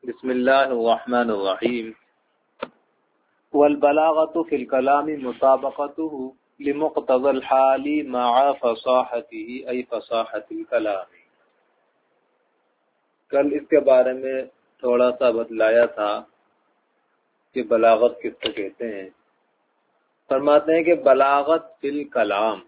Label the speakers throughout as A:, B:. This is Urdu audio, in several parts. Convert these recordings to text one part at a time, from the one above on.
A: بسم اللہ الرحمن الرحیم والبلاغة في الكلام مطابقته لمقتضى الحال مع فصاحته أي فصاحة الكلام۔ کل اس کے بارے میں تھوڑا سا بتلایا تھا کہ بلاغت کس کو کہتے ہیں۔ فرماتے ہیں کہ بلاغت فی الکلام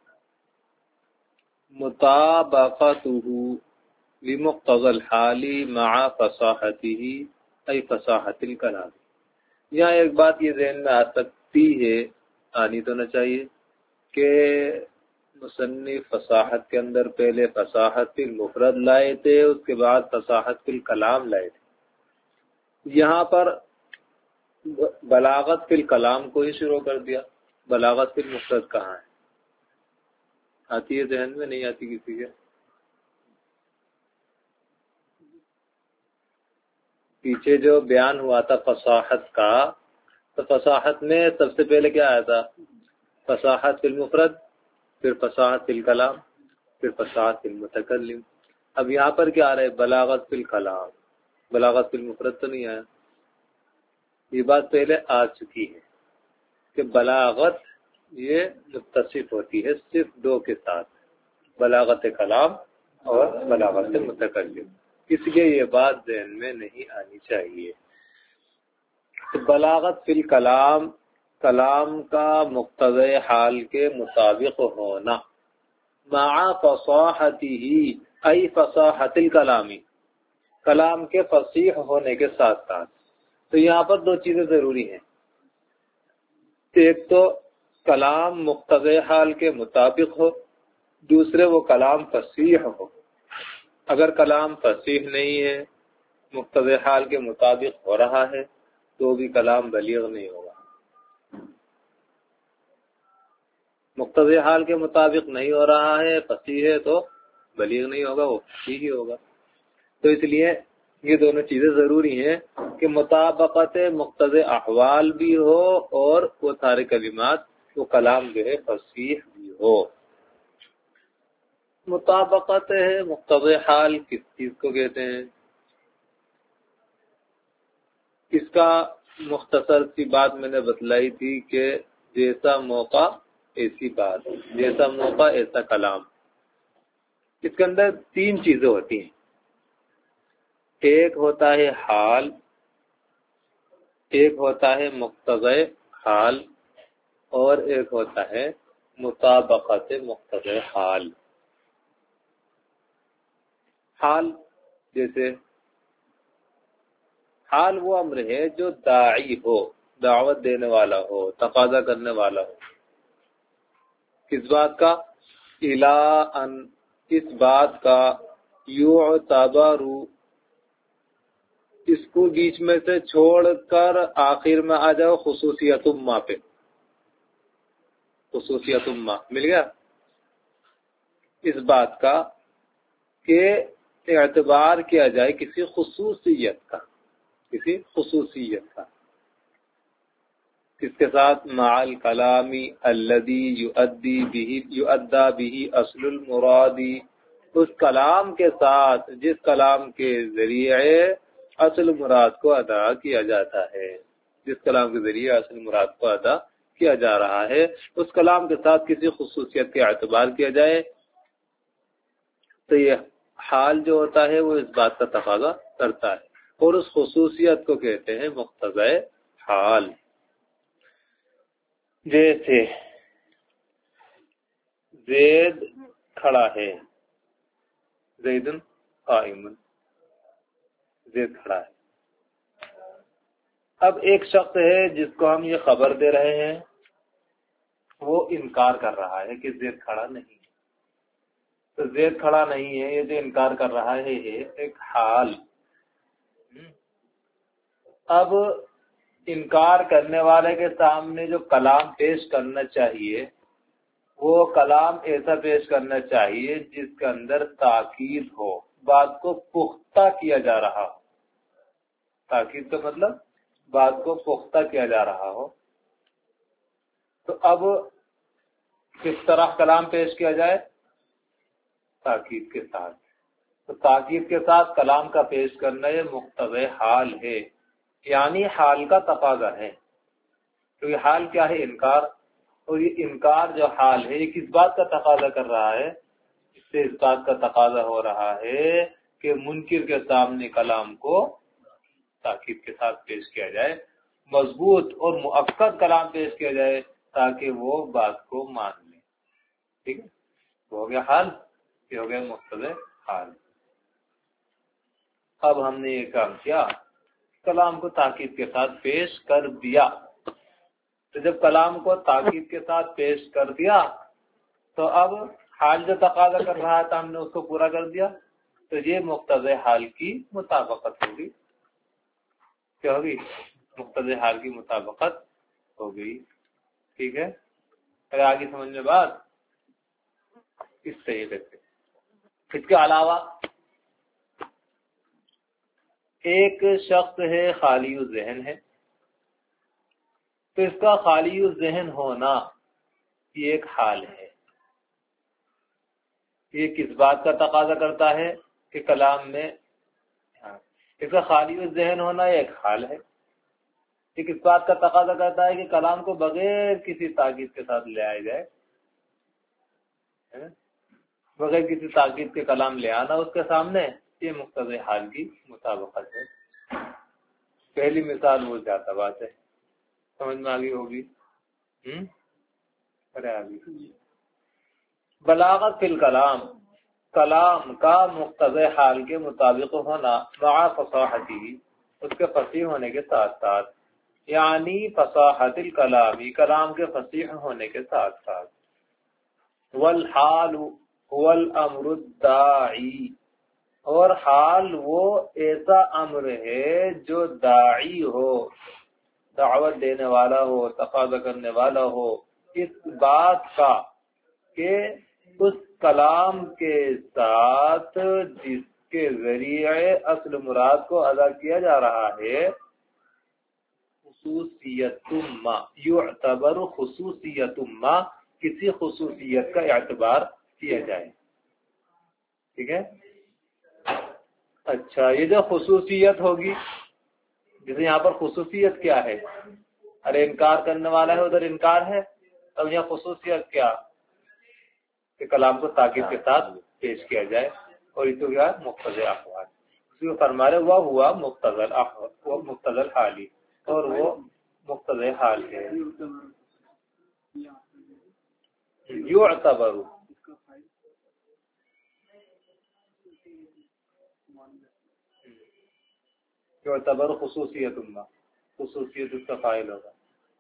A: مطابقته لمقتضى الحال مع فصاحته أي فصاحة الكلام۔ یہاں ایک بات یہ ذہن میں آ سکتی ہے، آنی تو نہ چاہیے، کہ مصنف فصاحت کے اندر پہلے فصاحت فی المفرد لائے تھے، اس کے بعد فصاحت فی الکلام لائے تھے۔ یہاں پر بلاغت فی الکلام کو ہی شروع کر دیا۔ بلاغت فی المفرد کہاں ہے؟ آتی ہے ذہن میں؟ نہیں آتی کسی کے؟ پیچھے جو بیان ہوا تھا فصاحت کا، تو فصاحت میں سب سے پہلے کیا آیا تھا؟ فصاحت فی المفرد، پھر فصاحت فی الکلام، پھر فصاحت فی المتکلم۔ اب یہاں پر کیا آ رہا ہے؟ بلاغت فی الکلام۔ بلاغت فی المفرد تو نہیں آیا۔ یہ بات پہلے آ چکی ہے کہ بلاغت یہ متصف ہوتی ہے صرف دو کے ساتھ، بلاغت کلام اور بلاغت متکلم۔ اس لیے یہ بات ذہن میں نہیں آنی چاہیے۔ بلاغت فی الکلام، کلام کا مقتضی حال کے مطابق ہونا، مع فصاحته ای فصاحت الکلامی، کلام کے فصیح ہونے کے ساتھ ساتھ۔ تو یہاں پر دو چیزیں ضروری ہیں، ایک تو کلام مقتضی حال کے مطابق ہو، دوسرے وہ کلام فصیح ہو۔ اگر کلام فصیح نہیں ہے، مقتضی حال کے مطابق ہو رہا ہے، تو بھی کلام بلیغ نہیں ہوگا۔ مقتضی حال کے مطابق نہیں ہو رہا ہے، فصیح ہے، تو بلیغ نہیں ہوگا، وہ فصیح ہی ہوگا۔ تو اس لیے یہ دونوں چیزیں ضروری ہیں کہ مطابقت مقتضی احوال بھی ہو اور وہ سارے کلمات، وہ کلام جو ہے فصیح بھی ہو۔ مطابقت ہے مقتضی حال کس چیز کو کہتے ہیں؟ اس کا مختصر سی بات میں نے بتلائی تھی کہ جیسا موقع ایسی بات، جیسا موقع ایسا کلام۔ اس کے اندر تین چیزیں ہوتی ہیں، ایک ہوتا ہے حال، ایک ہوتا ہے مقتضی حال، اور ایک ہوتا ہے مطابقت مقتضی حال۔ حال جیسے حال وہ امر ہے جو داعی ہو، دعوت دینے والا ہو، تقاضا کرنے والا ہو۔ کس بات کا؟ الا ان، اس بات کا، یعتبر، اس کو بیچ میں سے چھوڑ کر آخر میں آ جاؤ خصوصیت ما پہ۔ خصوصیت ما مل گیا؟ اس بات کا کہ اعتبار کیا جائے کسی خصوصیت کا، کسی خصوصیت کا، کس کے ساتھ؟ مع الکلام الذی یؤدی به اصل المراد، اس کلام کے ساتھ جس کلام کے ذریعے اصل مراد کو ادا کیا جاتا ہے، جس کلام کے ذریعے اصل مراد کو ادا کیا جا رہا ہے، اس کلام کے ساتھ کسی خصوصیت کا اعتبار کیا جائے، تو یہ حال جو ہوتا ہے وہ اس بات کا تقاضا کرتا ہے، اور اس خصوصیت کو کہتے ہیں مقتضی حال۔ جیسے زید کھڑا ہے، زید قائم، زید کھڑا ہے۔ اب ایک شخص ہے جس کو ہم یہ خبر دے رہے ہیں، وہ انکار کر رہا ہے کہ زید کھڑا نہیں، تو زید کھڑا نہیں ہے، یہ جو انکار کر رہا ہے یہ ایک حال۔ اب انکار کرنے والے کے سامنے جو کلام پیش کرنا چاہیے، وہ کلام ایسا پیش کرنا چاہیے جس کے اندر تاکید ہو، بات کو پختہ کیا جا رہا ہو۔ تاکید کا مطلب بات کو پختہ کیا جا رہا ہو۔ تو اب کس طرح کلام پیش کیا جائے؟ تاکید کے ساتھ۔ تو تاکید کے ساتھ کلام کا پیش کرنا یہ مقتضی حال ہے، یعنی حال کا تقاضا ہے. تو یہ حال کیا ہے؟ انکار. اور یہ انکار جو حال ہے یہ کس بات کا تقاضا کر رہا ہے؟ اس سے اس بات کا تقاضا ہو رہا ہے کہ منکر کے سامنے کلام کو تاکید کے ساتھ پیش کیا جائے، مضبوط اور مؤکد کلام پیش کیا جائے تاکہ وہ بات کو مان لیں. ٹھیک ہے، ہو گیا حال، یہ ہو گیا مقتضی حال. اب ہم نے یہ کام کیا، کلام کو تاکید کے ساتھ پیش کر دیا. تو جب کلام کو تاکید کے ساتھ پیش کر دیا تو اب حال جو تقاضا کر رہا تھا ہم نے اس کو پورا کر دیا، تو یہ مقتضی حال کی مطابقت ہوگی. کیا ہوگی؟ مقتضی حال کی مطابقت ہو گئی. ٹھیک ہے، اگر آگے سمجھ میں بات اس طریقے سے. اس کے علاوہ ایک شخص ہے خالی الذہن ہے، تو اس کا خالی الذہن ہونا یہ ایک حال ہے. یہ کس بات کا تقاضا کرتا ہے کہ کلام میں اس کا خالی الذہن ہونا یہ ایک حال ہے. یہ کس بات کا تقاضا کرتا ہے کہ کلام کو بغیر کسی تاکید کے ساتھ لے آیا جائے، بغیر کسی تاکید کے کلام لے آنا اس کے سامنے، یہ مقتضی حال کی مطابقت ہے. پہلی مثال وہ زیادہ بات ہے، سمجھ میں آگئی ہوگی. ارے آگئی بلاغت فی الکلام، کلام کا مقتضی حال کے مطابق ہونا مع فصاحتی، اس کے فصیح ہونے کے ساتھ ساتھ، یعنی فصاحت الکلامی، کلام کے فصیح ہونے کے ساتھ ساتھ. والحال هو الامر الداعی، اور حال وہ ایسا امر ہے جو داعی ہو، دعوت دینے والا ہو، تقاضا کرنے والا ہو اس بات کا کہ اس کلام کے ساتھ جس کے ذریعے اصل مراد کو ادا کیا جا رہا ہے خصوصیت ما، یعتبر خصوصیت ما، کسی خصوصیت کا اعتبار کیا جائے. ٹھیک ہے، اچھا یہ جو خصوصیت ہوگی، جیسے یہاں پر خصوصیت کیا ہے؟ ارے انکار کرنے والا ہے، ادھر انکار ہے، اب یہاں خصوصیت کیا کہ کلام کو تاکید کے ساتھ پیش کیا جائے، اور اس کو کیا مقتضی احوال، اس کو فرما رہے وہ ہوا مقتضی احوال، وہ مقتضی حالی، اور وہ مقتضی حال ہے. یعتبر یعتبر خصوصیت ما، خصوصیت اس کا فاعل ہوگا.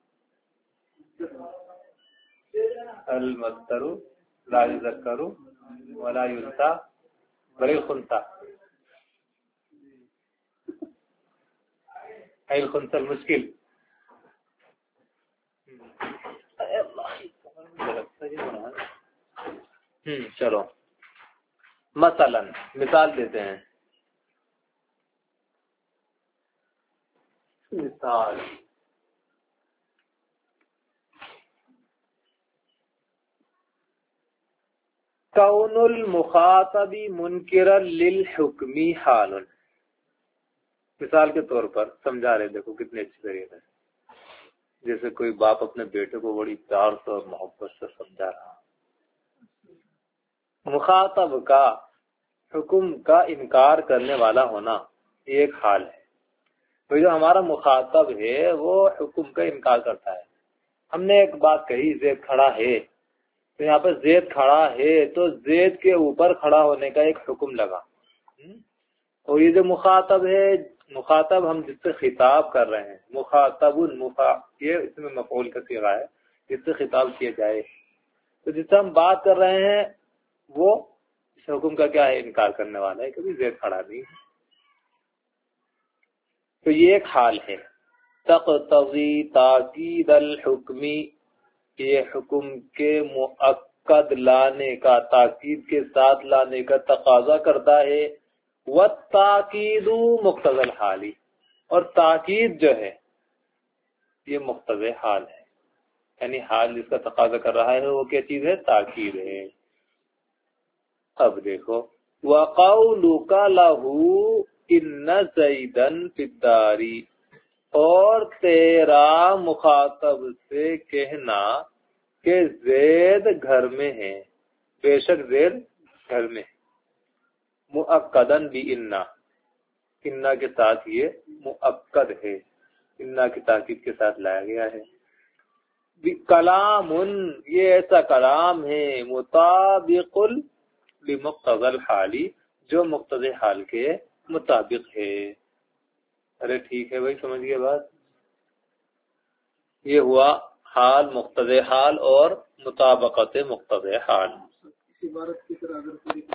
A: المصدر لا يذكر ولا ينثى بل الخنثى، اي الخنثى المشكل. چلو مثلا مثال دیتے ہیں. مثال کون المخاطب منکرا للحکم حال. مثال کے طور پر سمجھا رہے، دیکھو کتنے اچھی طریقے سے. جیسے کوئی باپ اپنے بیٹے کو بڑی پیار سے اور محبت سے سمجھا رہا، مخاطب کا حکم کا انکار کرنے والا ہونا یہ ایک حال ہے. تو جو ہمارا مخاطب ہے وہ حکم کا انکار کرتا ہے. ہم نے ایک بات کہی زید کھڑا ہے، تو یہاں پر زید کھڑا ہے تو زید کے اوپر کھڑا ہونے کا ایک حکم لگا. اور یہ جو مخاطب ہے، مخاطب ہم جس سے خطاب کر رہے ہیں، مخاطب یہ اس میں مفعول کا صیغہ ہے، جس سے خطاب کیا جائے، تو جس سے ہم بات کر رہے ہیں وہ اس حکم کا کیا ہے؟ انکار کرنے والا ہے، کبھی زید کھڑا نہیں. تو یہ ایک حال ہے. تقتضی تاکید الحکمی، یہ حکم کے مؤکد لانے کا، تاکید کے ساتھ لانے کا تقاضا کرتا ہے. والتاکید مقتضی الحالی، اور تاکید جو ہے یہ مقتضی حال ہے، یعنی حال جس کا تقاضا کر رہا ہے وہ کیا چیز ہے؟ تاکید ہے. اب دیکھو وَقَوْلُكَ لَهُ إِنَّ زَيْدًا فِي الدَّارِ، اور تیرا مخاطب سے کہنا کہ زید گھر میں ہے، بے شک زید گھر میں ہے، مؤکدن بھی انا کے ساتھ یہ مؤکد ہے، انا کی تاکید کے ساتھ لایا گیا ہے۔ کلام، یہ ایسا کلام ہے مطابق لمقتضی الحالی، جو مقتضی حال کے مطابق ہے۔ ارے ٹھیک ہے بھائی، سمجھ گئے بات؟ یہ ہوا حال، مقتضی حال اور مطابقت مقتضی حال۔